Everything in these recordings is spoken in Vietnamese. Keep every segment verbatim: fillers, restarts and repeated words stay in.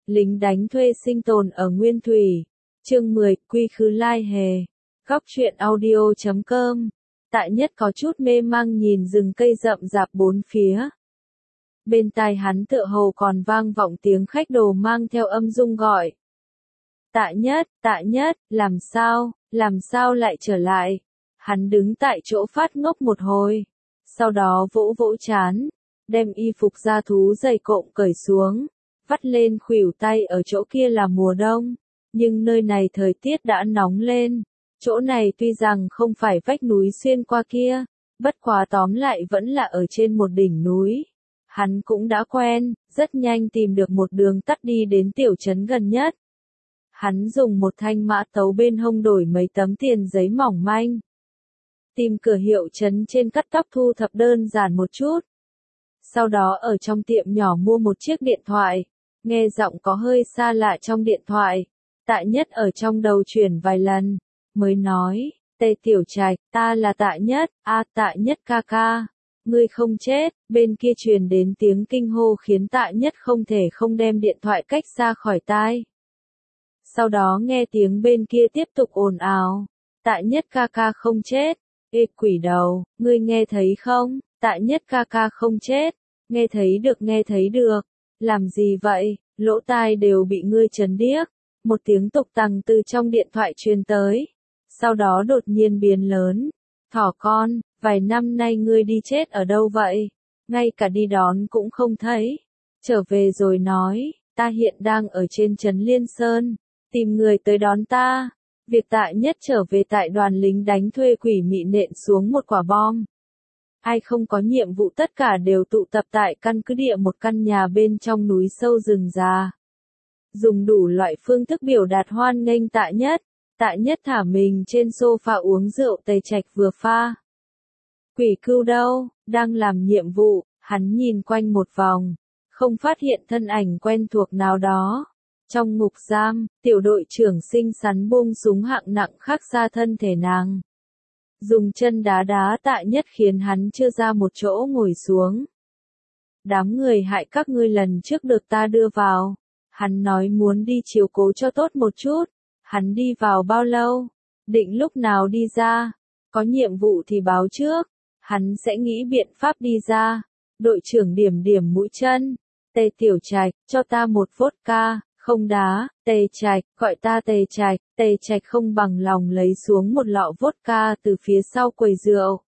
Lính đánh thuê sinh tồn ở Nguyên Thủy. Chương mười, Quy khứ lai hề. Góc truyện audio chấm com. Tạ Nhất có chút mê mang nhìn rừng cây rậm rạp bốn phía. Bên tai hắn tựa hồ còn vang vọng tiếng khách đồ mang theo âm dung gọi. Tạ Nhất, Tạ Nhất, làm sao, làm sao lại trở lại? Hắn đứng tại chỗ phát ngốc một hồi. Sau đó vỗ vỗ trán, đem y phục da thú dày cộm cởi xuống, vắt lên khuỷu tay ở chỗ kia là mùa đông. Nhưng nơi này thời tiết đã nóng lên. Chỗ này tuy rằng không phải vách núi xuyên qua kia, bất quá tóm lại vẫn là ở trên một đỉnh núi. Hắn cũng đã quen, rất nhanh tìm được một đường tắt đi đến tiểu trấn gần nhất. Hắn dùng một thanh mã tấu bên hông đổi mấy tấm tiền giấy mỏng manh. Tìm cửa hiệu trấn trên cắt tóc thu thập đơn giản một chút. Sau đó ở trong tiệm nhỏ mua một chiếc điện thoại. Nghe giọng có hơi xa lạ trong điện thoại. Tạ Nhất ở trong đầu chuyển vài lần. Mới nói, Tề Tiểu Trạch, ta là Tạ Nhất, a à, Tạ Nhất ca ca. Ngươi không chết, bên kia truyền đến tiếng kinh hô khiến Tạ Nhất không thể không đem điện thoại cách xa khỏi tai. Sau đó nghe tiếng bên kia tiếp tục ồn ào. Tạ Nhất ca ca không chết. Ê quỷ đầu, ngươi nghe thấy không? Tạ Nhất ca ca không chết. Nghe thấy được nghe thấy được. Làm gì vậy? Lỗ tai đều bị ngươi chấn điếc. Một tiếng tục tằng từ trong điện thoại truyền tới. Sau đó đột nhiên biến lớn. Thỏ con, vài năm nay ngươi đi chết ở đâu vậy? Ngay cả đi đón cũng không thấy. Trở về rồi nói, ta hiện đang ở trên trấn Liên Sơn. Tìm người tới đón ta. Việc Tạ Nhất trở về tại đoàn lính đánh thuê quỷ mị nện xuống một quả bom. Ai không có nhiệm vụ tất cả đều tụ tập tại căn cứ địa một căn nhà bên trong núi sâu rừng già. Dùng đủ loại phương thức biểu đạt hoan nghênh Tạ Nhất. Tạ Nhất thả mình trên sofa uống rượu Tây Trạch vừa pha. Quỷ cưu đâu, đang làm nhiệm vụ, hắn nhìn quanh một vòng, không phát hiện thân ảnh quen thuộc nào đó. Trong ngục giam, tiểu đội trưởng xinh xắn buông súng hạng nặng khắc ra thân thể nàng. Dùng chân đá đá Tạ Nhất khiến hắn chưa ra một chỗ ngồi xuống. Đám người hại các ngươi lần trước được ta đưa vào. Hắn nói muốn đi chiếu cố cho tốt một chút. Hắn đi vào bao lâu? Định lúc nào đi ra? Có nhiệm vụ thì báo trước. Hắn sẽ nghĩ biện pháp đi ra. Đội trưởng điểm điểm mũi chân. Tề Tiểu Trạch, cho ta một vodka, không đá. Tề Trạch, gọi ta Tề Trạch. Tề Trạch không bằng lòng lấy xuống một lọ vodka từ phía sau quầy rượu.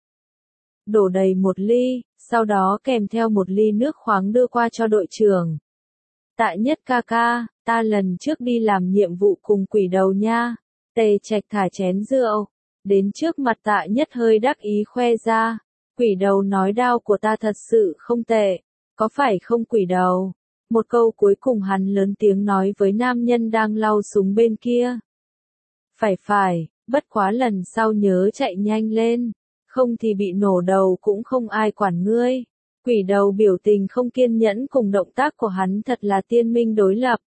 Đổ đầy một ly, sau đó kèm theo một ly nước khoáng đưa qua cho đội trưởng. Tạ Nhất ca ca, ta lần trước đi làm nhiệm vụ cùng quỷ đầu nha. Tề Trạch thả chén rượu. Đến trước mặt Tạ Nhất hơi đắc ý khoe ra. Quỷ đầu nói đao của ta thật sự không tệ. Có phải không quỷ đầu? Một câu cuối cùng hắn lớn tiếng nói với nam nhân đang lau súng bên kia. Phải phải, bất quá lần sau nhớ chạy nhanh lên. Không thì bị nổ đầu cũng không ai quản ngươi. Quỷ đầu biểu tình không kiên nhẫn cùng động tác của hắn thật là tiên minh đối lập.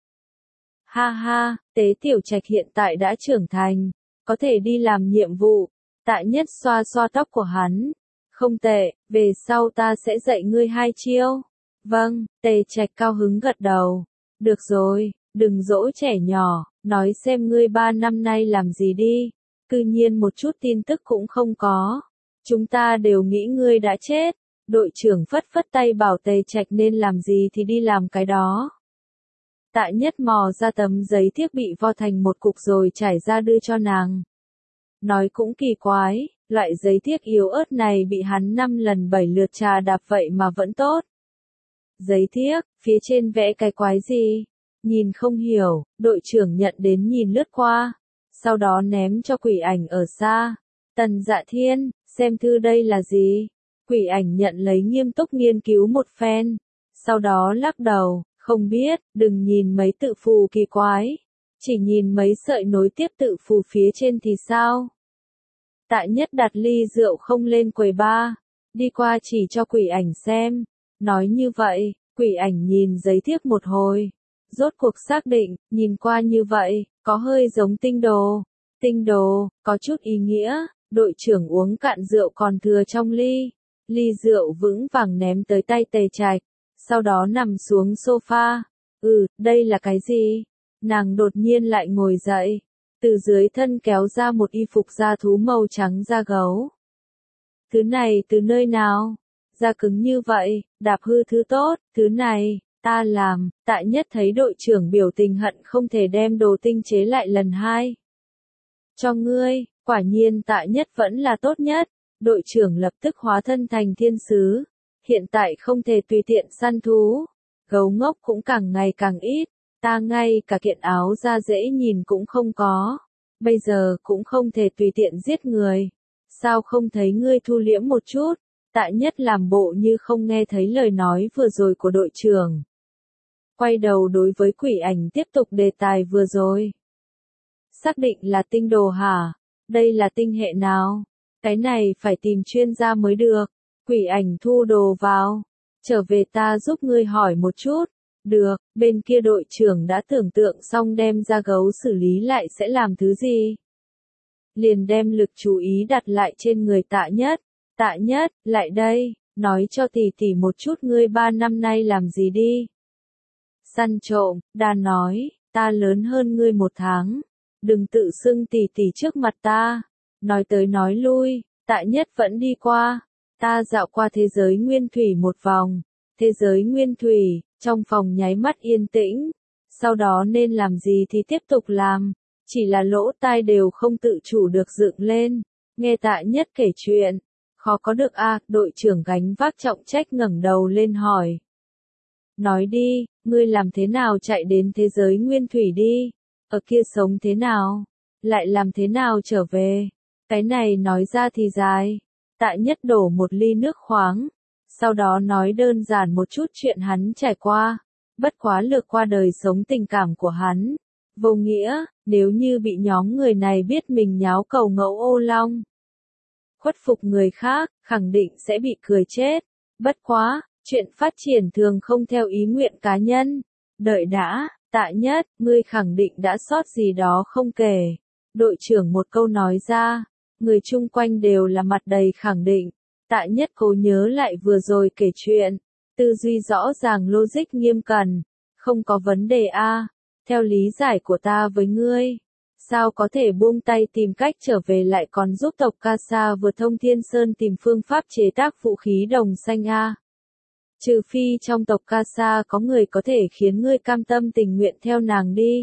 Ha ha, Tế Tiểu Trạch hiện tại đã trưởng thành, có thể đi làm nhiệm vụ. Tạ Nhất xoa xoa tóc của hắn. Không tệ, về sau ta sẽ dạy ngươi hai chiêu. Vâng, Tề Trạch cao hứng gật đầu. Được rồi, đừng dỗ trẻ nhỏ, nói xem ngươi ba năm nay làm gì đi. Cư nhiên một chút tin tức cũng không có. Chúng ta đều nghĩ ngươi đã chết. Đội trưởng phất phất tay bảo Tề Trạch nên làm gì thì đi làm cái đó. Tạ Nhất mò ra tấm giấy thiếp bị vo thành một cục rồi trải ra đưa cho nàng. Nói cũng kỳ quái, loại giấy thiếp yếu ớt này bị hắn năm lần bảy lượt trà đạp vậy mà vẫn tốt. Giấy thiếp, phía trên vẽ cái quái gì? Nhìn không hiểu, đội trưởng nhận đến nhìn lướt qua. Sau đó ném cho quỷ ảnh ở xa. Tần Dạ Thiên, xem thư đây là gì? Quỷ ảnh nhận lấy nghiêm túc nghiên cứu một phen. Sau đó lắc đầu, không biết, đừng nhìn mấy tự phù kỳ quái. Chỉ nhìn mấy sợi nối tiếp tự phù phía trên thì sao? Tạ Nhất đặt ly rượu không lên quầy bar. Đi qua chỉ cho quỷ ảnh xem. Nói như vậy, quỷ ảnh nhìn giấy thiếp một hồi. Rốt cuộc xác định, nhìn qua như vậy, có hơi giống tinh đồ. Tinh đồ, có chút ý nghĩa. Đội trưởng uống cạn rượu còn thừa trong ly. Ly rượu vững vàng ném tới tay Tề Trạch. Sau đó nằm xuống sofa. Ừ, đây là cái gì? Nàng đột nhiên lại ngồi dậy, từ dưới thân kéo ra một y phục da thú màu trắng da gấu. Thứ này từ nơi nào? Da cứng như vậy, đạp hư thứ tốt, thứ này, ta làm. Tạ Nhất thấy đội trưởng biểu tình hận không thể đem đồ tinh chế lại lần hai. Cho ngươi, quả nhiên Tạ Nhất vẫn là tốt nhất. Đội trưởng lập tức hóa thân thành thiên sứ. Hiện tại không thể tùy tiện săn thú. Gấu ngốc cũng càng ngày càng ít. Ta ngay cả kiện áo da dễ nhìn cũng không có. Bây giờ cũng không thể tùy tiện giết người. Sao không thấy ngươi thu liễm một chút? Tạ Nhất làm bộ như không nghe thấy lời nói vừa rồi của đội trưởng. Quay đầu đối với quỷ ảnh tiếp tục đề tài vừa rồi. Xác định là tinh đồ hả? Đây là tinh hệ nào? Cái này phải tìm chuyên gia mới được. Quỷ ảnh thu đồ vào. Trở về ta giúp ngươi hỏi một chút. Được, bên kia đội trưởng đã tưởng tượng xong đem ra gấu xử lý lại sẽ làm thứ gì. Liền đem lực chú ý đặt lại trên người Tạ Nhất. Tạ Nhất, lại đây, nói cho tỷ tỷ một chút ngươi ba năm nay làm gì đi. Săn trộm, đa nói, ta lớn hơn ngươi một tháng. Đừng tự xưng tỷ tỷ trước mặt ta. Nói tới nói lui, Tạ Nhất vẫn đi qua. Ta dạo qua thế giới nguyên thủy một vòng. Thế giới nguyên thủy, trong phòng nháy mắt yên tĩnh. Sau đó nên làm gì thì tiếp tục làm. Chỉ là lỗ tai đều không tự chủ được dựng lên. Nghe Tạ Nhất kể chuyện. Khó có được a à, đội trưởng gánh vác trọng trách ngẩng đầu lên hỏi. Nói đi, ngươi làm thế nào chạy đến thế giới nguyên thủy đi? Ở kia sống thế nào? Lại làm thế nào trở về? Cái này nói ra thì dài. Tạ Nhất đổ một ly nước khoáng. Sau đó nói đơn giản một chút chuyện hắn trải qua. Bất quá lược qua đời sống tình cảm của hắn. Vô nghĩa, nếu như bị nhóm người này biết mình nháo cầu ngẫu ô long. Khuất phục người khác, khẳng định sẽ bị cười chết. Bất quá, chuyện phát triển thường không theo ý nguyện cá nhân. Đợi đã, Tạ Nhất, ngươi khẳng định đã sót gì đó không kể. Đội trưởng một câu nói ra, người chung quanh đều là mặt đầy khẳng định. Tạ Nhất cố nhớ lại vừa rồi kể chuyện. Tư duy rõ ràng logic nghiêm cẩn. Không có vấn đề a. Theo lý giải của ta với ngươi. Sao có thể buông tay tìm cách trở về lại còn giúp tộc Casa vượt thông thiên sơn tìm phương pháp chế tác vũ khí đồng xanh a? Trừ phi trong tộc Casa có người có thể khiến ngươi cam tâm tình nguyện theo nàng đi.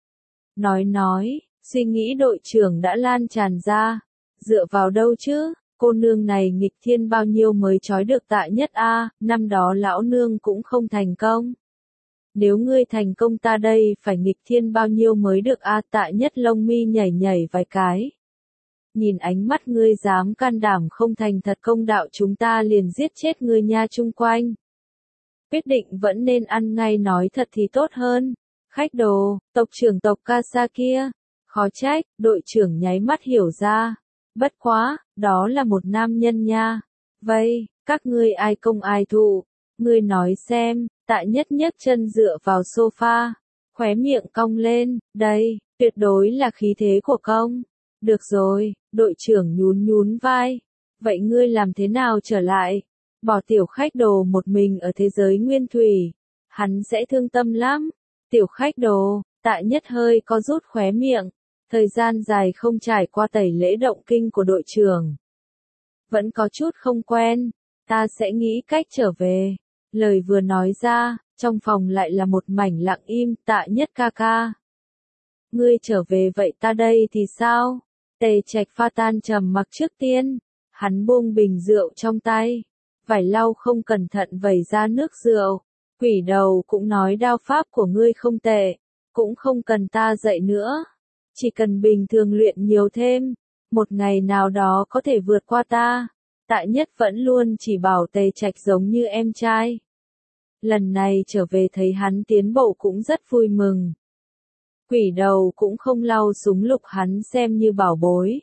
Nói nói, suy nghĩ đội trưởng đã lan tràn ra. Dựa vào đâu chứ? Cô nương này nghịch thiên bao nhiêu mới trói được Tạ Nhất a? Năm đó lão nương cũng không thành công. Nếu ngươi thành công ta đây phải nghịch thiên bao nhiêu mới được a? Tạ Nhất lông mi nhảy nhảy vài cái. Nhìn ánh mắt ngươi dám can đảm không thành thật công đạo chúng ta liền giết chết ngươi nha chung quanh. Quyết định vẫn nên ăn ngay nói thật thì tốt hơn. Khách đồ, tộc trưởng tộc Casa kia. Khó trách, đội trưởng nháy mắt hiểu ra. Bất quá, đó là một nam nhân nha. Vậy, các ngươi ai công ai thụ? Ngươi nói xem. Tạ Nhất nhấc chân dựa vào sofa, khóe miệng cong lên, đây, tuyệt đối là khí thế của công. Được rồi, đội trưởng nhún nhún vai. Vậy ngươi làm thế nào trở lại? Bỏ tiểu khách đồ một mình ở thế giới nguyên thủy. Hắn sẽ thương tâm lắm. Tiểu khách đồ, Tạ Nhất hơi có rút khóe miệng. Thời gian dài không trải qua tẩy lễ động kinh của đội trưởng. Vẫn có chút không quen. Ta sẽ nghĩ cách trở về. Lời vừa nói ra, trong phòng lại là một mảnh lặng im. Tạ Nhất ca ca. Ngươi trở về vậy ta đây thì sao? Tề Trạch pha tan trầm mặc trước tiên. Hắn buông bình rượu trong tay. Vải lau không cẩn thận vẩy ra nước rượu. Quỷ đầu cũng nói đao pháp của ngươi không tệ. Cũng không cần ta dạy nữa. Chỉ cần bình thường luyện nhiều thêm. Một ngày nào đó có thể vượt qua ta. Tạ Nhất vẫn luôn chỉ bảo Tề Trạch giống như em trai. Lần này trở về thấy hắn tiến bộ cũng rất vui mừng. Quỷ đầu cũng không lau súng lục hắn xem như bảo bối.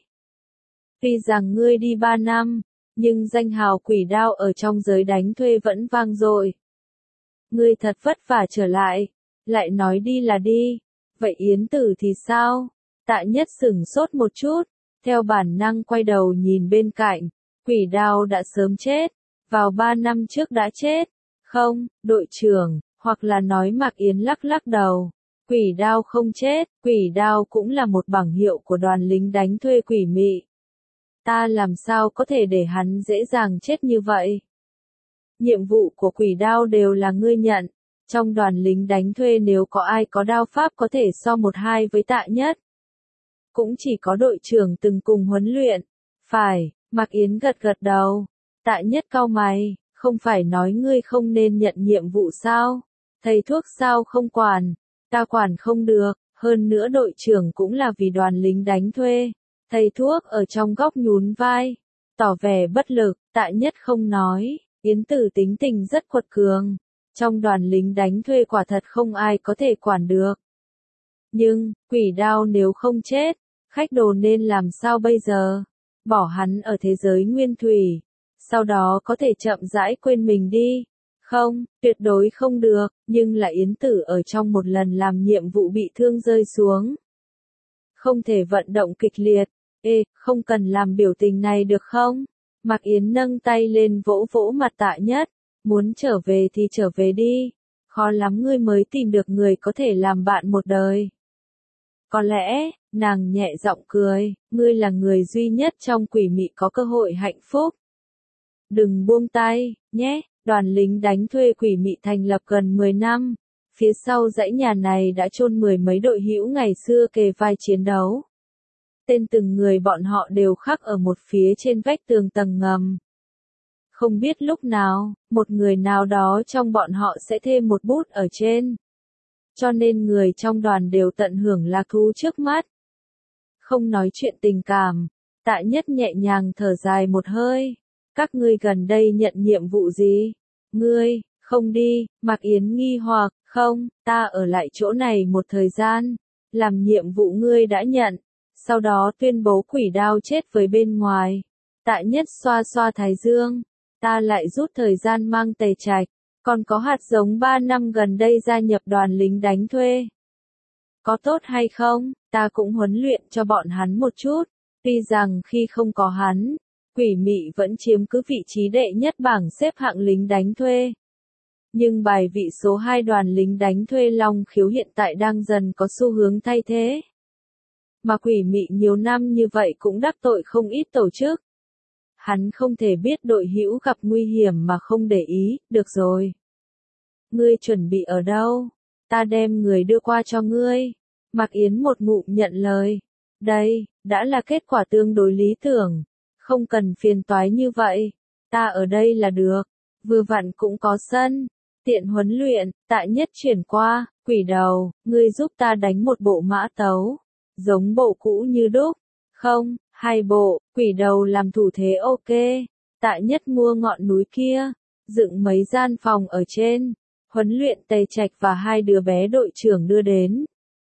Tuy rằng ngươi đi ba năm, nhưng danh hào quỷ đao ở trong giới đánh thuê vẫn vang dội. Ngươi thật vất vả trở lại, lại nói đi là đi. Vậy Yến Tử thì sao? Tạ Nhất sửng sốt một chút, theo bản năng quay đầu nhìn bên cạnh. Quỷ đao đã sớm chết, vào ba năm trước đã chết. Không, đội trưởng, Hoặc là nói Mạc Yến lắc lắc đầu. Quỷ đao không chết, quỷ đao cũng là một bảng hiệu của đoàn lính đánh thuê quỷ mị. Ta làm sao có thể để hắn dễ dàng chết như vậy? Nhiệm vụ của quỷ đao đều là ngươi nhận. Trong đoàn lính đánh thuê nếu có ai có đao pháp có thể so một hai với Tạ Nhất. Cũng chỉ có đội trưởng từng cùng huấn luyện. Phải, Mạc Yến gật gật đầu. Tạ Nhất cau mày, không phải nói ngươi không nên nhận nhiệm vụ sao? Thầy thuốc sao không quản? Ta quản không được, hơn nữa đội trưởng cũng là vì đoàn lính đánh thuê. Thầy thuốc ở trong góc nhún vai, tỏ vẻ bất lực. Tạ Nhất không nói, Yến Tử tính tình rất quật cường. Trong đoàn lính đánh thuê quả thật không ai có thể quản được. Nhưng, quỷ đao nếu không chết, khách đồ nên làm sao bây giờ? Bỏ hắn ở thế giới nguyên thủy, sau đó có thể chậm rãi quên mình đi. Không, tuyệt đối không được, nhưng là Yến Tử ở trong một lần làm nhiệm vụ bị thương rơi xuống. Không thể vận động kịch liệt. Ê, không cần làm biểu tình này được không? Mạc Yến nâng tay lên vỗ vỗ mặt Tạ Nhất. Muốn trở về thì trở về đi. Khó lắm ngươi mới tìm được người có thể làm bạn một đời. Có lẽ, nàng nhẹ giọng cười, ngươi là người duy nhất trong quỷ mị có cơ hội hạnh phúc. Đừng buông tay, nhé. Đoàn lính đánh thuê quỷ mị thành lập gần mười năm. Phía sau dãy nhà này đã chôn mười mấy đội hữu ngày xưa kề vai chiến đấu. Tên từng người bọn họ đều khắc ở một phía trên vách tường tầng ngầm. Không biết lúc nào, một người nào đó trong bọn họ sẽ thêm một bút ở trên. Cho nên người trong đoàn đều tận hưởng lạc thú trước mắt. Không nói chuyện tình cảm, Tạ Nhất nhẹ nhàng thở dài một hơi. Các ngươi gần đây nhận nhiệm vụ gì? Ngươi, không đi, Mạc Yến nghi hoặc, không, ta ở lại chỗ này một thời gian. Làm nhiệm vụ ngươi đã nhận, sau đó tuyên bố quỷ đao chết với bên ngoài. Tạ Nhất xoa xoa thái dương. Ta lại rút thời gian mang Tề Trạch, còn có hạt giống ba năm gần đây gia nhập đoàn lính đánh thuê. Có tốt hay không, ta cũng huấn luyện cho bọn hắn một chút, tuy rằng khi không có hắn, quỷ mị vẫn chiếm cứ vị trí đệ nhất bảng xếp hạng lính đánh thuê. Nhưng bài vị số hai đoàn lính đánh thuê Long Khiếu hiện tại đang dần có xu hướng thay thế. Mà quỷ mị nhiều năm như vậy cũng đắc tội không ít tổ chức. Hắn không thể biết đội hữu gặp nguy hiểm mà không để ý, được rồi. Ngươi chuẩn bị ở đâu? Ta đem người đưa qua cho ngươi. Mạc Yến một ngụm nhận lời. Đây, đã là kết quả tương đối lý tưởng. Không cần phiền toái như vậy. Ta ở đây là được. Vừa vặn cũng có sân. Tiện huấn luyện, Tạ Nhất chuyển qua, quỷ đầu, ngươi giúp ta đánh một bộ mã tấu. Giống bộ cũ như đúc. Không, hai bộ, quỷ đầu làm thủ thế ok. Tạ Nhất mua ngọn núi kia, dựng mấy gian phòng ở trên, huấn luyện Tề Trạch và hai đứa bé đội trưởng đưa đến.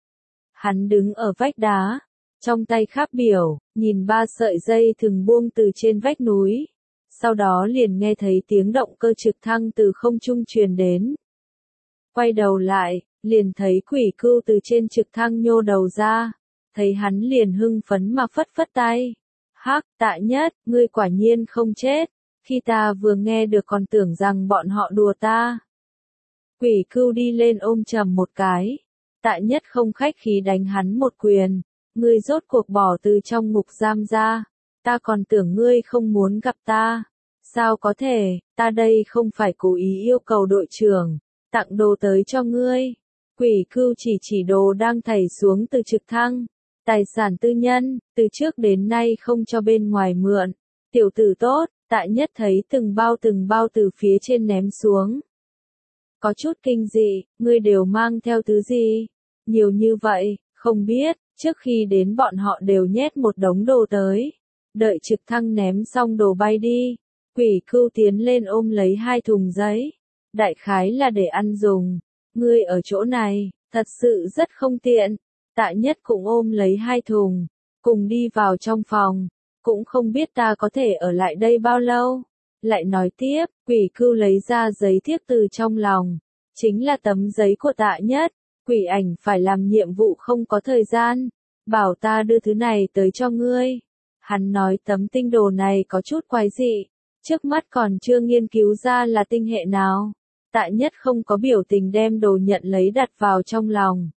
Hắn đứng ở vách đá, trong tay kháp biểu, nhìn ba sợi dây thừng buông từ trên vách núi. Sau đó liền nghe thấy tiếng động cơ trực thăng từ không trung truyền đến. Quay đầu lại, liền thấy quỷ cưu từ trên trực thăng nhô đầu ra. Thấy hắn liền hưng phấn mà phất phất tay. Hắc, Tạ Nhất, ngươi quả nhiên không chết. Khi ta vừa nghe được còn tưởng rằng bọn họ đùa ta. Quỷ cưu đi lên ôm chầm một cái. Tạ Nhất không khách khí đánh hắn một quyền. Ngươi rốt cuộc bỏ từ trong ngục giam ra. Ta còn tưởng ngươi không muốn gặp ta. Sao có thể, ta đây không phải cố ý yêu cầu đội trưởng. Tặng đồ tới cho ngươi. Quỷ cưu chỉ chỉ đồ đang thảy xuống từ trực thăng. Tài sản tư nhân, từ trước đến nay không cho bên ngoài mượn. Tiểu tử tốt, Tạ Nhất thấy từng bao từng bao từ phía trên ném xuống. Có chút kinh dị, ngươi đều mang theo thứ gì? Nhiều như vậy, không biết, trước khi đến bọn họ đều nhét một đống đồ tới. Đợi trực thăng ném xong đồ bay đi. Quỷ cưu tiến lên ôm lấy hai thùng giấy. Đại khái là để ăn dùng. Ngươi ở chỗ này, thật sự rất không tiện. Tạ Nhất cũng ôm lấy hai thùng, cùng đi vào trong phòng, cũng không biết ta có thể ở lại đây bao lâu. Lại nói tiếp, quỷ cưu lấy ra giấy thiếp từ trong lòng, chính là tấm giấy của Tạ Nhất, quỷ ảnh phải làm nhiệm vụ không có thời gian, bảo ta đưa thứ này tới cho ngươi. Hắn nói tấm tinh đồ này có chút quái dị, trước mắt còn chưa nghiên cứu ra là tinh hệ nào, Tạ Nhất không có biểu tình đem đồ nhận lấy đặt vào trong lòng.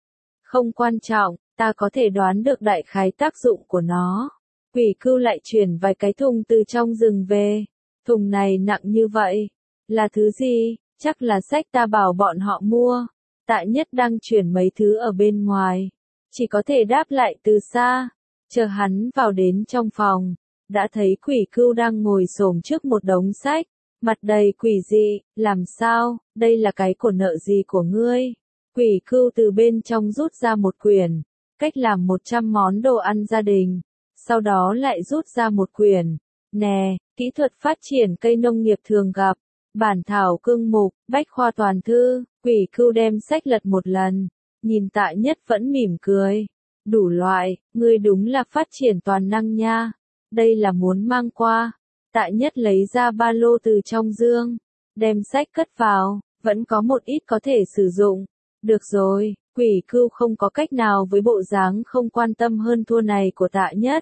Không quan trọng, ta có thể đoán được đại khái tác dụng của nó. Quỷ cưu lại chuyển vài cái thùng từ trong rừng về. Thùng này nặng như vậy. Là thứ gì? Chắc là sách ta bảo bọn họ mua. Tạ Nhất đang chuyển mấy thứ ở bên ngoài. Chỉ có thể đáp lại từ xa. Chờ hắn vào đến trong phòng. Đã thấy quỷ cưu đang ngồi xổm trước một đống sách. Mặt đầy quỷ dị, làm sao, đây là cái của nợ gì của ngươi? Quỷ cưu từ bên trong rút ra một quyển, cách làm một trăm món đồ ăn gia đình. Sau đó lại rút ra một quyển. Nè, kỹ thuật phát triển cây nông nghiệp thường gặp. Bản thảo cương mục, bách khoa toàn thư. Quỷ cưu đem sách lật một lần. Nhìn Tạ Nhất vẫn mỉm cười. Đủ loại, ngươi đúng là phát triển toàn năng nha. Đây là muốn mang qua. Tạ Nhất lấy ra ba lô từ trong dương. Đem sách cất vào. Vẫn có một ít có thể sử dụng. Được rồi, quỷ cưu không có cách nào với bộ dáng không quan tâm hơn thua này của Tạ Nhất.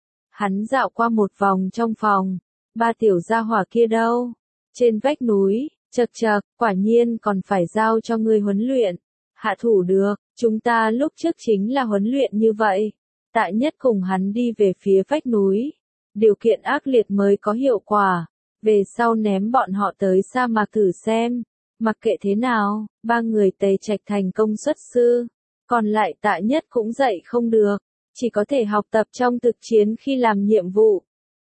Hắn dạo qua một vòng trong phòng. Ba tiểu gia hỏa kia đâu? Trên vách núi, chật chật, quả nhiên còn phải giao cho ngươi huấn luyện. Hạ thủ được, chúng ta lúc trước chính là huấn luyện như vậy. Tạ Nhất cùng hắn đi về phía vách núi. Điều kiện ác liệt mới có hiệu quả. Về sau ném bọn họ tới sa mạc thử xem. Mặc kệ thế nào, ba người Tề Trạch thành công xuất sư. Còn lại Tạ Nhất cũng dạy không được. Chỉ có thể học tập trong thực chiến khi làm nhiệm vụ.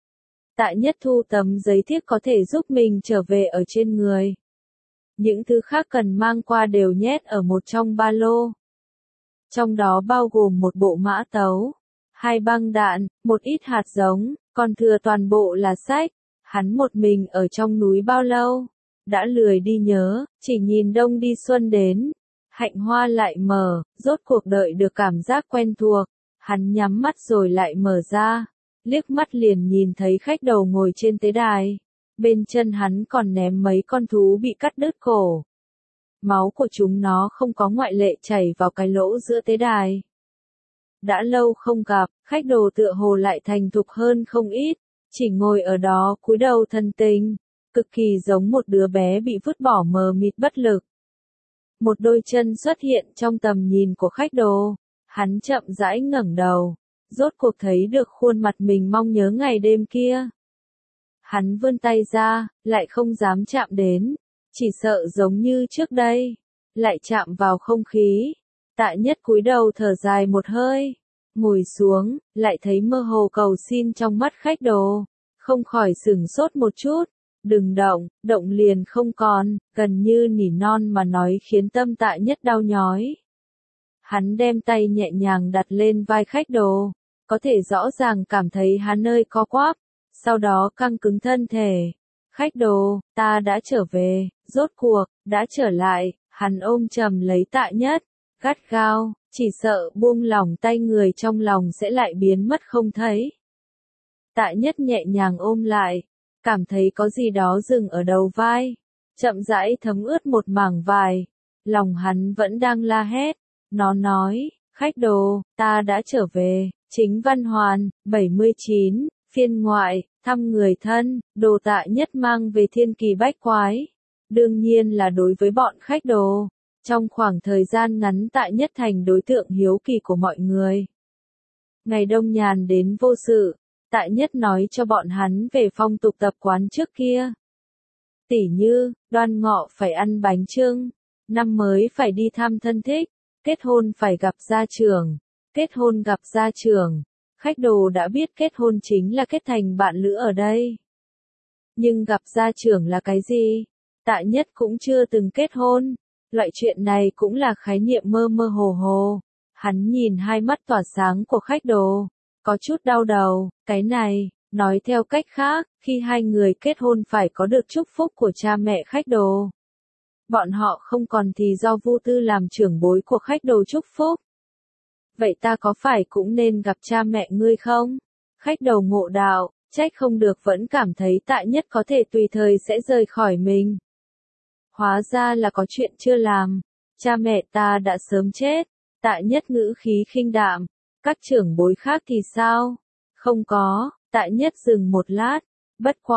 Tạ Nhất thu tấm giấy thiếp có thể giúp mình trở về ở trên người. Những thứ khác cần mang qua đều nhét ở một trong ba lô. Trong đó bao gồm một bộ mã tấu, hai băng đạn, một ít hạt giống, còn thừa toàn bộ là sách. Hắn một mình ở trong núi bao lâu? Đã lười đi nhớ, chỉ nhìn đông đi xuân đến. Hạnh hoa lại mở, rốt cuộc đợi được cảm giác quen thuộc. Hắn nhắm mắt rồi lại mở ra. Liếc mắt liền nhìn thấy khách đầu ngồi trên tế đài. Bên chân hắn còn ném mấy con thú bị cắt đứt cổ. Máu của chúng nó không có ngoại lệ chảy vào cái lỗ giữa tế đài. Đã lâu không gặp, khách đồ tựa hồ lại thành thục hơn không ít. Chỉ ngồi ở đó cúi đầu thân tình. Cực kỳ giống một đứa bé bị vứt bỏ mờ mịt bất lực. Một đôi chân xuất hiện trong tầm nhìn của khách đồ. Hắn chậm rãi ngẩng đầu. Rốt cuộc thấy được khuôn mặt mình mong nhớ ngày đêm kia. Hắn vươn tay ra, lại không dám chạm đến. Chỉ sợ giống như trước đây. Lại chạm vào không khí. Tạ Nhất cúi đầu thở dài một hơi. Ngồi xuống, lại thấy mơ hồ cầu xin trong mắt khách đồ. Không khỏi sửng sốt một chút. Đừng động, động liền không còn, gần như nỉ non mà nói khiến tâm Tạ Nhất đau nhói. Hắn đem tay nhẹ nhàng đặt lên vai khách đồ. Có thể rõ ràng cảm thấy hắn nơi co quắp. Sau đó căng cứng thân thể. Khách đồ, ta đã trở về, rốt cuộc, đã trở lại. Hắn ôm chầm lấy Tạ Nhất. Gắt gao, chỉ sợ buông lỏng tay người trong lòng sẽ lại biến mất không thấy. Tạ Nhất nhẹ nhàng ôm lại. Cảm thấy có gì đó dừng ở đầu vai. Chậm rãi thấm ướt một mảng vải. Lòng hắn vẫn đang la hét. Nó nói, khách đồ, ta đã trở về. Chính Văn Hoàn, bảy mươi chín, phiên ngoại, thăm người thân, đồ Tạ Nhất mang về thiên kỳ bách quái. Đương nhiên là đối với bọn khách đồ. Trong khoảng thời gian ngắn Tạ Nhất thành đối tượng hiếu kỳ của mọi người. Ngày đông nhàn đến vô sự. Tạ Nhất nói cho bọn hắn về phong tục tập quán trước kia. Tỉ như, đoan ngọ phải ăn bánh chưng, năm mới phải đi thăm thân thích, kết hôn phải gặp gia trưởng, kết hôn gặp gia trưởng. Khách đồ đã biết kết hôn chính là kết thành bạn lữ ở đây. Nhưng gặp gia trưởng là cái gì? Tạ Nhất cũng chưa từng kết hôn. Loại chuyện này cũng là khái niệm mơ mơ hồ hồ. Hắn nhìn hai mắt tỏa sáng của khách đồ. Có chút đau đầu, cái này, nói theo cách khác, khi hai người kết hôn phải có được chúc phúc của cha mẹ khách đồ. Bọn họ không còn thì do Vu Tư làm trưởng bối của khách đồ chúc phúc. Vậy ta có phải cũng nên gặp cha mẹ ngươi không? Khách đầu ngộ đạo, trách không được vẫn cảm thấy Tạ Nhất có thể tùy thời sẽ rời khỏi mình. Hóa ra là có chuyện chưa làm. Cha mẹ ta đã sớm chết. Tạ Nhất ngữ khí khinh đạm. Các trưởng bối khác thì sao? Không có. Tạ Nhất dừng một lát. Bất quá,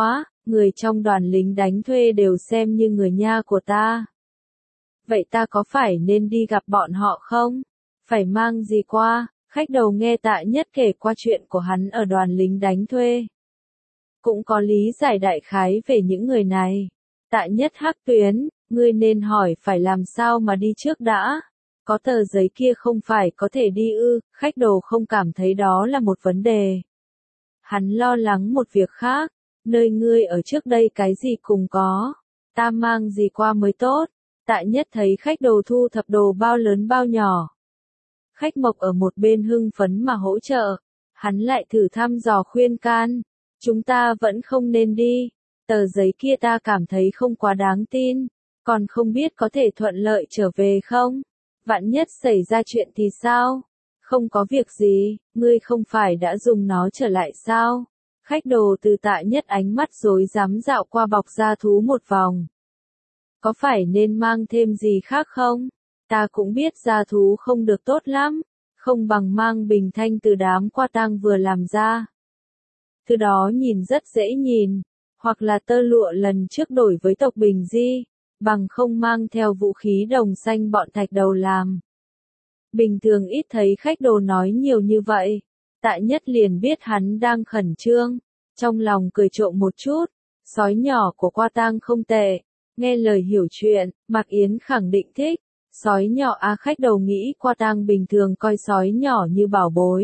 người trong đoàn lính đánh thuê đều xem như người nhà của ta. Vậy ta có phải nên đi gặp bọn họ không? Phải mang gì qua? Khách đầu nghe Tạ Nhất kể qua chuyện của hắn ở đoàn lính đánh thuê. Cũng có lý giải đại khái về những người này. Tạ Nhất hắc tuyến, ngươi nên hỏi phải làm sao mà đi trước đã. Có tờ giấy kia không phải có thể đi ư, khách đồ không cảm thấy đó là một vấn đề. Hắn lo lắng một việc khác, nơi ngươi ở trước đây cái gì cùng có, ta mang gì qua mới tốt. Tạ Nhất thấy khách đồ thu thập đồ bao lớn bao nhỏ. Khách Mộc ở một bên hưng phấn mà hỗ trợ, hắn lại thử thăm dò khuyên can, chúng ta vẫn không nên đi, tờ giấy kia ta cảm thấy không quá đáng tin, còn không biết có thể thuận lợi trở về không, vạn nhất xảy ra chuyện thì sao, không có việc gì, ngươi không phải đã dùng nó trở lại sao, khách đồ từ Tạ Nhất ánh mắt rối rắm dạo qua bọc da thú một vòng. Có phải nên mang thêm gì khác không? Ta cũng biết da thú không được tốt lắm, không bằng mang bình thanh từ đám qua tang vừa làm ra. Thứ đó nhìn rất dễ nhìn, hoặc là tơ lụa lần trước đổi với tộc Bình Di, bằng không mang theo vũ khí đồng xanh bọn thạch đầu làm. Bình thường ít thấy khách đồ nói nhiều như vậy, Tạ Nhất liền biết hắn đang khẩn trương, trong lòng cười trộm một chút, sói nhỏ của qua tang không tệ, nghe lời hiểu chuyện, Mạc Yến khẳng định thích. Sói nhỏ a khách đầu nghĩ qua tang bình thường coi sói nhỏ như bảo bối.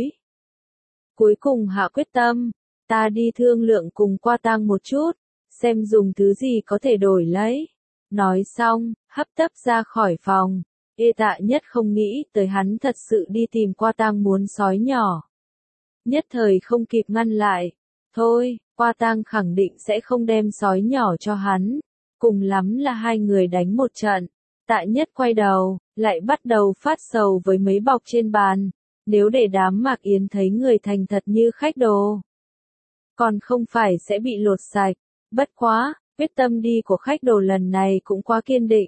Cuối cùng hạ quyết tâm, ta đi thương lượng cùng qua tang một chút, xem dùng thứ gì có thể đổi lấy. Nói xong, hấp tấp ra khỏi phòng, ê Tạ Nhất không nghĩ tới hắn thật sự đi tìm qua tang muốn sói nhỏ. Nhất thời không kịp ngăn lại, thôi, qua tang khẳng định sẽ không đem sói nhỏ cho hắn, cùng lắm là hai người đánh một trận. Tạ Nhất quay đầu, lại bắt đầu phát sầu với mấy bọc trên bàn, nếu để đám Mạc Yến thấy người thành thật như khách đồ. Còn không phải sẽ bị lột sạch, bất quá, quyết tâm đi của khách đồ lần này cũng quá kiên định.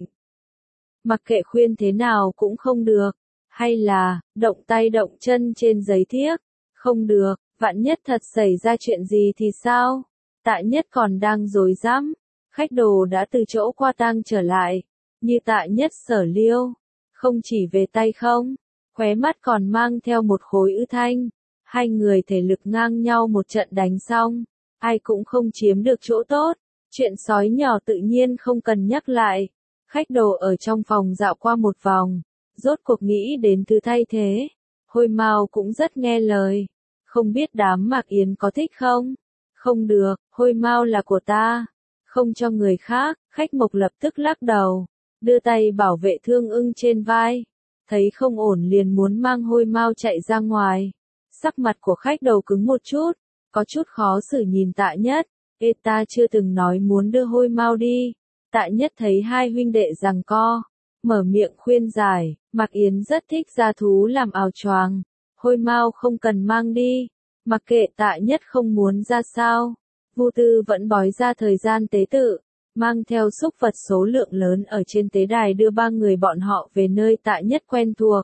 Mặc kệ khuyên thế nào cũng không được, hay là, động tay động chân trên giấy thiếc, không được, vạn nhất thật xảy ra chuyện gì thì sao? Tạ Nhất còn đang rối rắm, khách đồ đã từ chỗ qua tang trở lại. Như Tạ Nhất sở liêu, không chỉ về tay không, khóe mắt còn mang theo một khối ư thanh, hai người thể lực ngang nhau một trận đánh xong, ai cũng không chiếm được chỗ tốt, chuyện sói nhỏ tự nhiên không cần nhắc lại, khách đồ ở trong phòng dạo qua một vòng, rốt cuộc nghĩ đến thứ thay thế, Hôi Mao cũng rất nghe lời, không biết đám Mạc Yến có thích không? Không được, Hôi Mao là của ta, không cho người khác, khách Mộc lập tức lắc đầu. Đưa tay bảo vệ Thương Ưng trên vai, thấy không ổn liền muốn mang Hôi Mao chạy ra ngoài. Sắc mặt của khách đầu cứng một chút, có chút khó xử nhìn Tạ Nhất, ê ta chưa từng nói muốn đưa Hôi Mao đi. Tạ Nhất thấy hai huynh đệ giằng co, mở miệng khuyên giải, Mạc Yến rất thích da thú làm áo choàng, Hôi Mao không cần mang đi, mặc kệ Tạ Nhất không muốn ra sao, Vu Tư vẫn bói ra thời gian tế tự. Mang theo súc vật số lượng lớn ở trên tế đài đưa ba người bọn họ về nơi Tạ Nhất quen thuộc.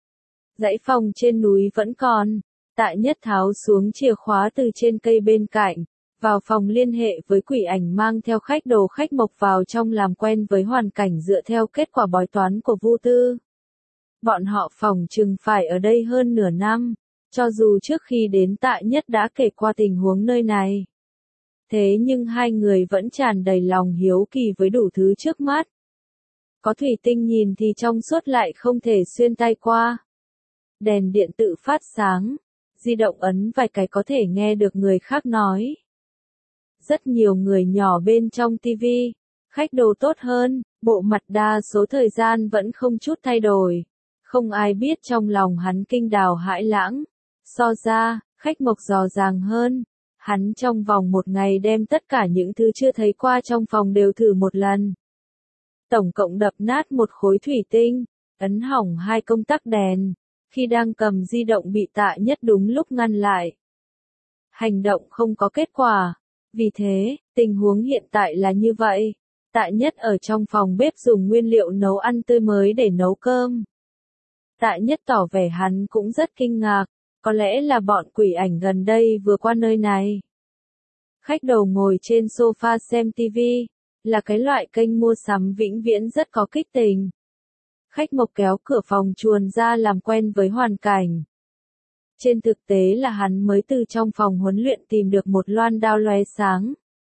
Dãy phòng trên núi vẫn còn, Tạ Nhất tháo xuống chìa khóa từ trên cây bên cạnh, vào phòng liên hệ với Quỷ Ảnh mang theo khách đồ khách Mộc vào trong làm quen với hoàn cảnh dựa theo kết quả bói toán của Vu Tư. Bọn họ phòng chừng phải ở đây hơn nửa năm, cho dù trước khi đến Tạ Nhất đã kể qua tình huống nơi này. Thế nhưng hai người vẫn tràn đầy lòng hiếu kỳ với đủ thứ trước mắt. Có thủy tinh nhìn thì trong suốt lại không thể xuyên tay qua. Đèn điện tự phát sáng, di động ấn vài cái có thể nghe được người khác nói. Rất nhiều người nhỏ bên trong tivi, khách đồ tốt hơn, bộ mặt đa số thời gian vẫn không chút thay đổi. Không ai biết trong lòng hắn kinh đào hãi lãng. So ra, khách Mộc dò dàng hơn. Hắn trong vòng một ngày đem tất cả những thứ chưa thấy qua trong phòng đều thử một lần. Tổng cộng đập nát một khối thủy tinh, ấn hỏng hai công tắc đèn, khi đang cầm di động bị Tạ Nhất đúng lúc ngăn lại. Hành động không có kết quả, vì thế, tình huống hiện tại là như vậy. Tạ Nhất ở trong phòng bếp dùng nguyên liệu nấu ăn tươi mới để nấu cơm. Tạ Nhất tỏ vẻ hắn cũng rất kinh ngạc. Có lẽ là bọn Quỷ Ảnh gần đây vừa qua nơi này. Khách đồ ngồi trên sofa xem tivi, là cái loại kênh mua sắm vĩnh viễn rất có kích tình. Khách Mộc kéo cửa phòng chuồn ra làm quen với hoàn cảnh. Trên thực tế là hắn mới từ trong phòng huấn luyện tìm được một loan đao lóe sáng.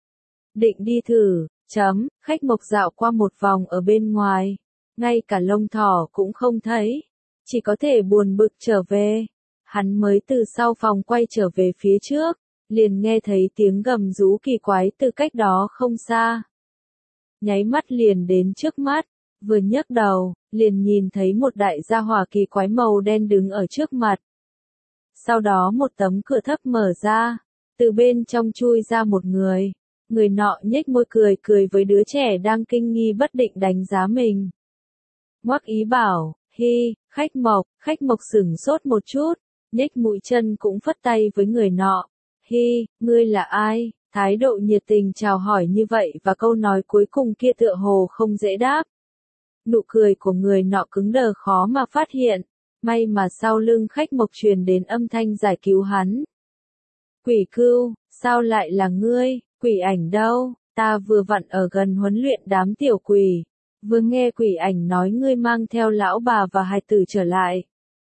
Định đi thử, chấm, Khách Mộc dạo qua một vòng ở bên ngoài, ngay cả lông thỏ cũng không thấy, chỉ có thể buồn bực trở về. Hắn mới từ sau phòng quay trở về phía trước, liền nghe thấy tiếng gầm rú kỳ quái từ cách đó không xa. Nháy mắt liền đến trước mắt, vừa nhấc đầu, liền nhìn thấy một đại gia hỏa kỳ quái màu đen đứng ở trước mặt. Sau đó một tấm cửa thấp mở ra, từ bên trong chui ra một người, người nọ nhếch môi cười cười với đứa trẻ đang kinh nghi bất định đánh giá mình. Ngoắc ý bảo, hi, Khách Mộc, Khách Mộc sửng sốt một chút, nhếch mũi chân cũng phất tay với người nọ. Hi, ngươi là ai? Thái độ nhiệt tình chào hỏi như vậy và câu nói cuối cùng kia tựa hồ không dễ đáp. Nụ cười của người nọ cứng đờ khó mà phát hiện, may mà sau lưng Khách Mộc truyền đến âm thanh giải cứu hắn. Quỷ Cưu, sao lại là ngươi? Quỷ Ảnh đâu? Ta vừa vặn ở gần huấn luyện đám tiểu quỷ, vừa nghe Quỷ Ảnh nói ngươi mang theo lão bà và hài tử trở lại.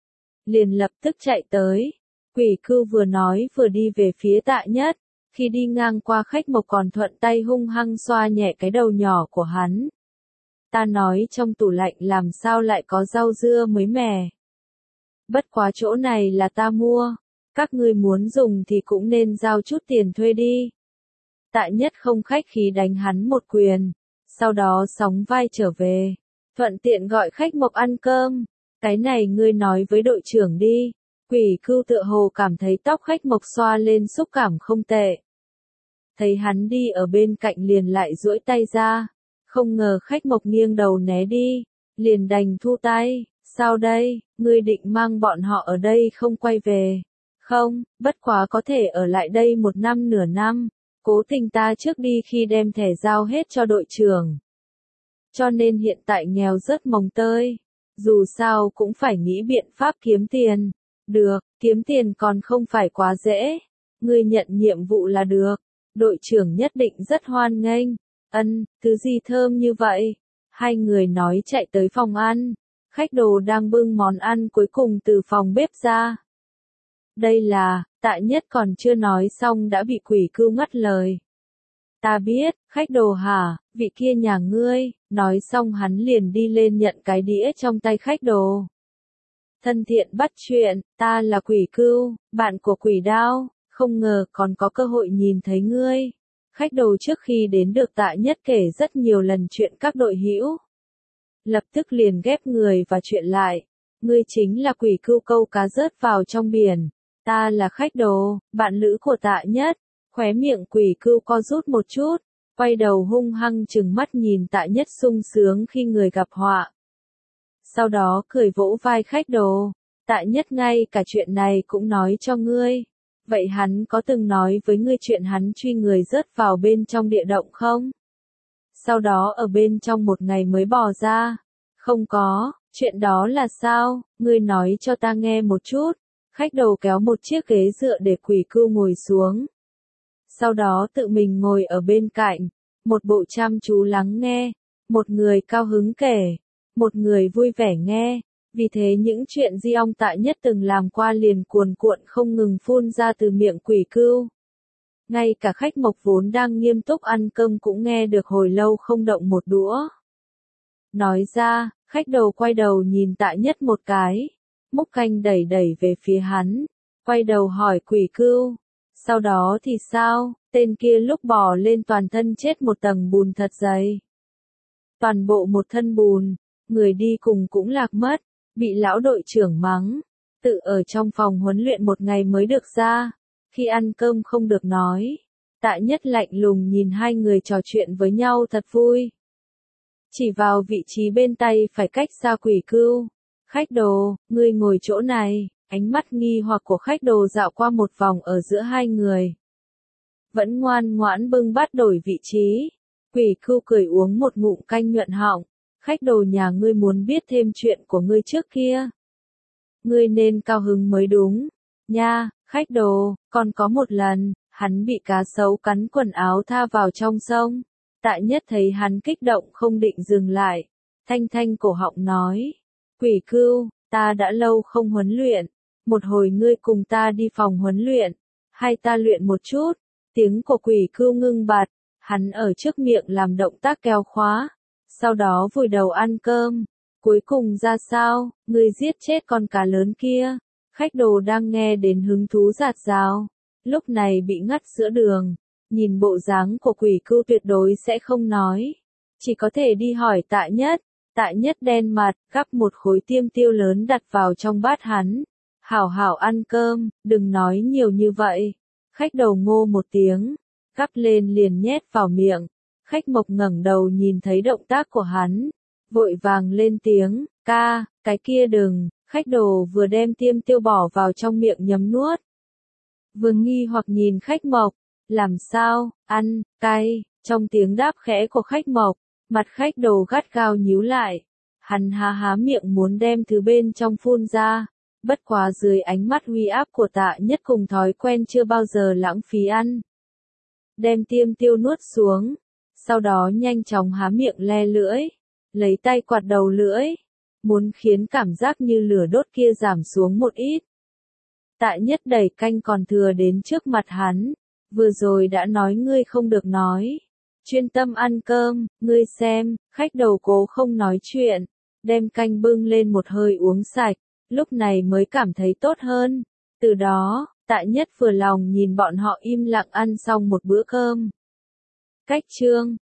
Liền lập tức chạy tới. Quỷ Cưu vừa nói vừa đi về phía Tạ Nhất, khi đi ngang qua Khách Mộc còn thuận tay hung hăng xoa nhẹ cái đầu nhỏ của hắn. Ta nói trong tủ lạnh làm sao lại có rau dưa mới mẻ. Bất quá chỗ này là ta mua, các ngươi muốn dùng thì cũng nên giao chút tiền thuê đi. Tạ Nhất không khách khí đánh hắn một quyền, sau đó sóng vai trở về, thuận tiện gọi Khách Mộc ăn cơm. Cái này ngươi nói với đội trưởng đi. Quỷ Cưu tựa hồ cảm thấy tóc Khách Mộc xoa lên xúc cảm không tệ. Thấy hắn đi ở bên cạnh liền lại duỗi tay ra, không ngờ Khách Mộc nghiêng đầu né đi, liền đành thu tay. Sao đây, ngươi định mang bọn họ ở đây không quay về? Không, bất quá có thể ở lại đây một năm nửa năm, cố tình ta trước đi khi đem thẻ giao hết cho đội trưởng. Cho nên hiện tại nghèo rớt mồng tơi, dù sao cũng phải nghĩ biện pháp kiếm tiền. Được, kiếm tiền còn không phải quá dễ. Ngươi nhận nhiệm vụ là được. Đội trưởng nhất định rất hoan nghênh. Ân, thứ gì thơm như vậy? Hai người nói chạy tới phòng ăn. Khách đồ đang bưng món ăn cuối cùng từ phòng bếp ra. Đây là, Tạ Nhất còn chưa nói xong đã bị Quỷ Cưu ngắt lời. Ta biết, Khách đồ hả, vị kia nhà ngươi. Nói xong hắn liền đi lên nhận cái đĩa trong tay Khách đồ. Thân thiện bắt chuyện, ta là Quỷ Cưu, bạn của Quỷ Đao, không ngờ còn có cơ hội nhìn thấy ngươi. Khách đồ trước khi đến được Tạ Nhất kể rất nhiều lần chuyện các đội hữu. Lập tức liền ghép người và chuyện lại. Ngươi chính là Quỷ Cưu câu cá rớt vào trong biển. Ta là Khách đồ, bạn lữ của Tạ Nhất. Khóe miệng Quỷ Cưu co rút một chút, quay đầu hung hăng trừng mắt nhìn Tạ Nhất sung sướng khi người gặp họa. Sau đó cười vỗ vai Khách đồ, Tạ Nhất ngay cả chuyện này cũng nói cho ngươi. Vậy hắn có từng nói với ngươi chuyện hắn truy người rớt vào bên trong địa động không? Sau đó ở bên trong một ngày mới bò ra. Không có, chuyện đó là sao? Ngươi nói cho ta nghe một chút. Khách đồ kéo một chiếc ghế dựa để Quỷ Cưu ngồi xuống. Sau đó tự mình ngồi ở bên cạnh, một bộ chăm chú lắng nghe, một người cao hứng kể, một người vui vẻ nghe. Vì thế những chuyện Di Ong Tạ Nhất từng làm qua liền cuồn cuộn không ngừng phun ra từ miệng Quỷ Cưu. Ngay cả Khách Mộc vốn đang nghiêm túc ăn cơm cũng nghe được hồi lâu không động một đũa. Nói ra, Khách đồ quay đầu nhìn Tạ Nhất một cái, múc canh đẩy đẩy về phía hắn, quay đầu hỏi Quỷ Cưu. Sau đó thì sao, tên kia lúc bò lên toàn thân chết một tầng bùn thật dày. Toàn bộ một thân bùn, người đi cùng cũng lạc mất, bị lão đội trưởng mắng, tự ở trong phòng huấn luyện một ngày mới được ra, khi ăn cơm không được nói. Tạ Nhất lạnh lùng nhìn hai người trò chuyện với nhau thật vui. Chỉ vào vị trí bên tay phải cách xa Quỷ Cưu. Khách đồ, ngươi ngồi chỗ này. Ánh mắt nghi hoặc của Khách đồ dạo qua một vòng ở giữa hai người. Vẫn ngoan ngoãn bưng bát đổi vị trí. Quỷ Cưu cười uống một ngụm canh nhuận họng. Khách đồ nhà ngươi muốn biết thêm chuyện của ngươi trước kia. Ngươi nên cao hứng mới đúng. Nha, Khách đồ, còn có một lần, Hắn bị cá sấu cắn quần áo tha vào trong sông. Tạ Nhất thấy hắn kích động không định dừng lại. Thanh thanh cổ họng nói. Quỷ Cưu, ta đã lâu không huấn luyện. Một hồi ngươi cùng ta đi phòng huấn luyện. Hay ta luyện một chút. Tiếng của Quỷ Cưu ngưng bặt. Hắn ở trước miệng làm động tác kéo khóa. Sau đó vùi đầu ăn cơm. Cuối cùng ra sao, ngươi giết chết con cá lớn kia. Khách đồ đang nghe đến hứng thú rạt rào. Lúc này bị ngắt giữa đường. Nhìn bộ dáng của Quỷ Cưu tuyệt đối sẽ không nói. Chỉ có thể đi hỏi Tạ Nhất. Tạ Nhất đen mặt, gắp một khối tiêm tiêu lớn đặt vào trong bát hắn. Hảo hảo ăn cơm, đừng nói nhiều như vậy. Khách đầu ngô một tiếng, gắp lên liền nhét vào miệng. Khách Mộc ngẩng đầu nhìn thấy động tác của hắn. Vội vàng lên tiếng, ca, cái kia đừng. Khách đồ vừa đem tiêm tiêu bỏ vào trong miệng nhấm nuốt. Vừa nghi hoặc nhìn Khách Mộc. Làm sao, ăn, cay, trong tiếng đáp khẽ của Khách Mộc, mặt Khách đồ gắt gao nhíu lại. Hắn há há miệng muốn đem thứ bên trong phun ra, bất quá dưới ánh mắt uy áp của Tạ Nhất cùng thói quen chưa bao giờ lãng phí ăn. Đem tiêm tiêu nuốt xuống, sau đó nhanh chóng há miệng le lưỡi, lấy tay quạt đầu lưỡi, muốn khiến cảm giác như lửa đốt kia giảm xuống một ít. Tạ Nhất đẩy canh còn thừa đến trước mặt hắn. Vừa rồi đã nói ngươi không được nói. Chuyên tâm ăn cơm, ngươi xem, khách đầu cố không nói chuyện. Đem canh bưng lên một hơi uống sạch, lúc này mới cảm thấy tốt hơn. Từ đó, Tạ Nhất vừa lòng nhìn bọn họ im lặng ăn xong một bữa cơm. Cách chương